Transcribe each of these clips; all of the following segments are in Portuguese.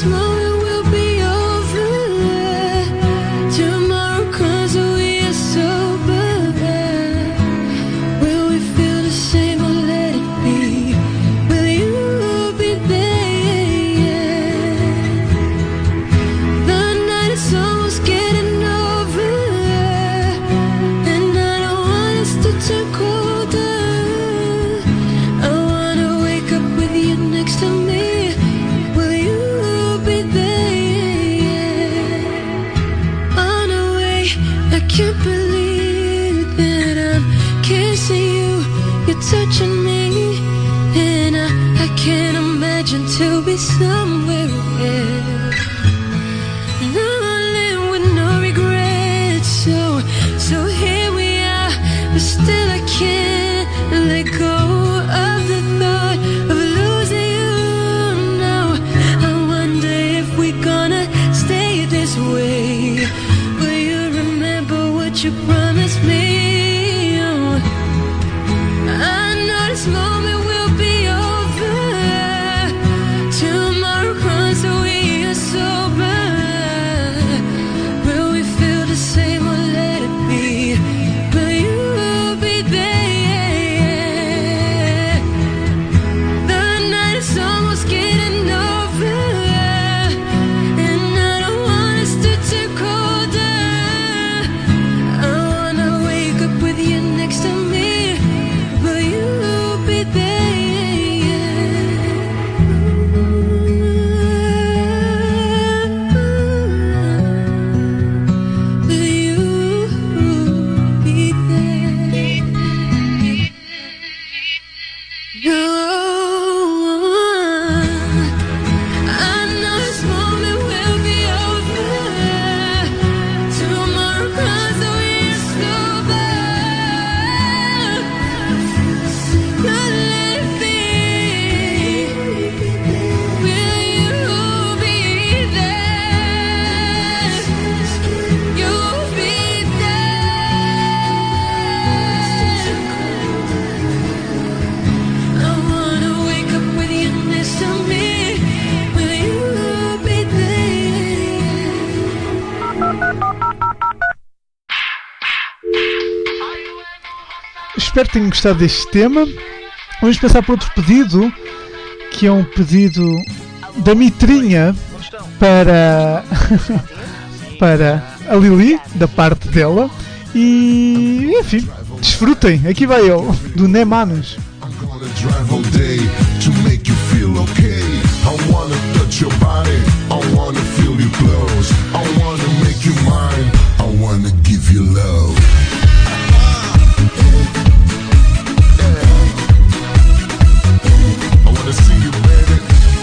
this moment will be over. Tomorrow comes and we are sober. Will we feel the same or let it be? Will you be there? The night is almost getting over, and I don't want us to turn colder. I wanna wake up with you next to me. Will you be there? On the way, I can't believe that I'm kissing you. You're touching me, and I can't imagine to be somewhere else. Now I live with no regrets, so here we are, but still I can't let go of the thought of losing you now. I wonder if we're gonna stay this way. Will you remember what you promised me? Oh, I know this moment will be over. Tomorrow comes and we are sober. Will we feel the same or let it be? Will you be there? The night is almost getting over, and I don't want us to turn colder. I wanna wake up with you next to me. Will you be there? Will you be there? No, I know this moment will be over. Tomorrow comes and we are sober. Not let it be. Will you be there? You'll be there. I wanna wake up with you next to me. Will you be there? Espero que tenham gostado deste tema. Vamos passar para outro pedido, que é um pedido da Mitrinha para, para a Lili, da parte dela. E enfim, desfrutem. Aqui vai eu, do Nemanos. I'm gonna drive all day to make you feel okay. I wanna touch your body, I wanna feel you close. I wanna make you mine, I wanna give you love. I wanna see you, baby.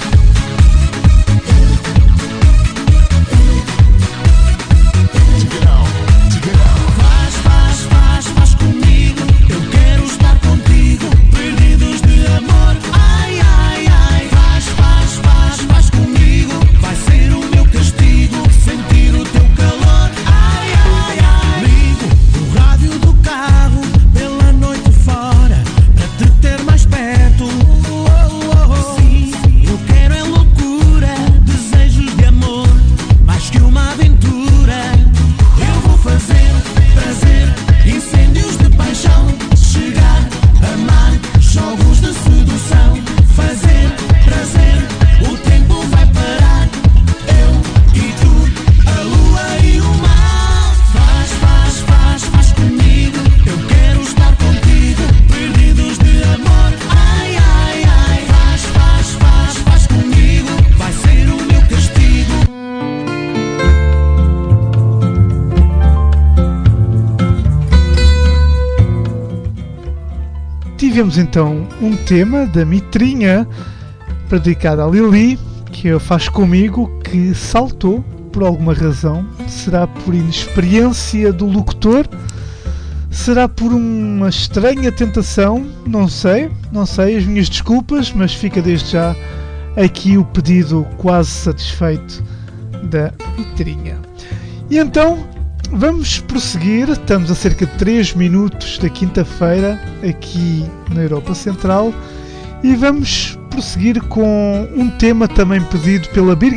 Check it out, check it out. Faz comigo. Eu quero estar contigo, perdidos de amor. Ai, ai, ai. Faz comigo. Vai ser o meu castigo, sentir o teu calor. Ai, ai, ai. Ligo o rádio do carro pela noite fora, para te ter mais perto. Sim, eu quero é loucura, desejos de amor, mais que uma aventura. Eu vou fazer prazer, incêndios de paixão, chegar, amar, jogos de sedução, fazer prazer, o tempo vai parar, eu e tu, a lua e o mar. Faz comigo, eu quero estar contigo, perdidos de amor. Ai, ai, ai. Faz comigo, vai ser o meu castigo. Tivemos então um tema da Mitrinha para dedicar à Lili, que eu Faz Comigo, que saltou por alguma razão. Será por inexperiência do locutor? Será por uma estranha tentação? Não sei, as minhas desculpas, mas fica desde já aqui o pedido quase satisfeito da Mitrinha. E então vamos prosseguir, estamos a cerca de 3 minutos da quinta-feira aqui na Europa Central e vamos prosseguir com um tema também pedido pela Birgit